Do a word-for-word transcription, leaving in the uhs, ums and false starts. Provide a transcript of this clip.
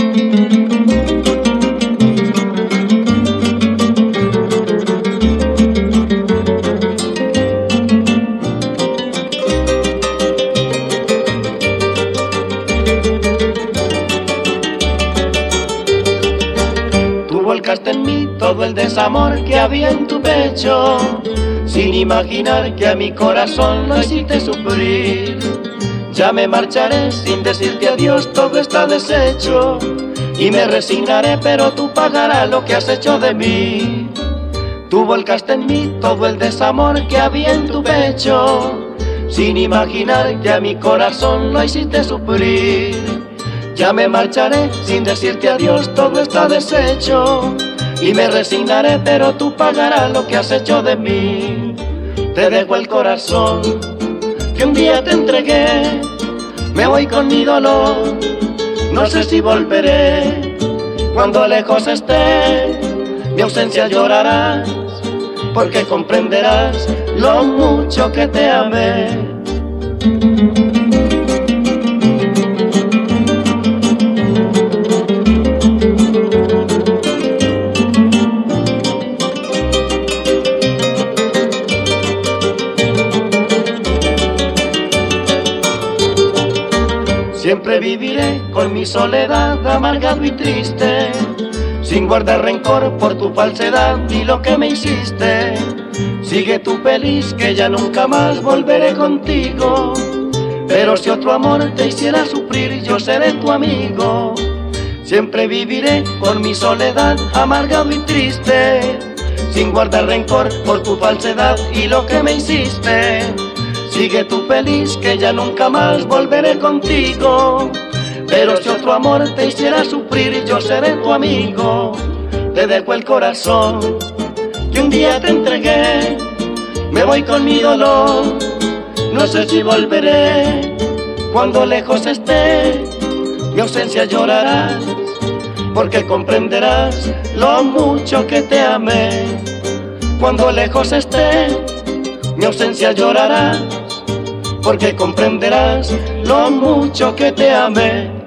Volcaste en mí todo el desamor que había en tu pecho, sin imaginar que a mi corazón lo hiciste sufrir. Ya me marcharé sin decirte adiós, todo está deshecho, y me resignaré, pero tú pagarás lo que has hecho de mí. Tú volcaste en mí todo el desamor que había en tu pecho, sin imaginar que a mi corazón lo hiciste sufrir. Ya me marcharé sin decirte adiós, todo está deshecho, y me resignaré, pero tú pagarás lo que has hecho de mí. Te dejo el corazón que un día te entregué, me voy con mi dolor, no sé si volveré. Cuando lejos esté, mi ausencia llorarás, porque comprenderás lo mucho que te amé. Siempre viviré con mi soledad amargado y triste, sin guardar rencor por tu falsedad y lo que me hiciste. Sigue tú feliz, que ya nunca más volveré contigo, pero si otro amor te hiciera sufrir, yo seré tu amigo. Siempre viviré con mi soledad amargado y triste, sin guardar rencor por tu falsedad y lo que me hiciste. Sigue tú feliz, que ya nunca más volveré contigo, pero si otro amor te hiciera sufrir, yo seré tu amigo. Te dejo el corazón que un día te entregué, me voy con mi dolor, no sé si volveré. Cuando lejos esté, mi ausencia llorarás, porque comprenderás lo mucho que te amé. Cuando lejos esté, mi ausencia llorarás, porque comprenderás lo mucho que te amé.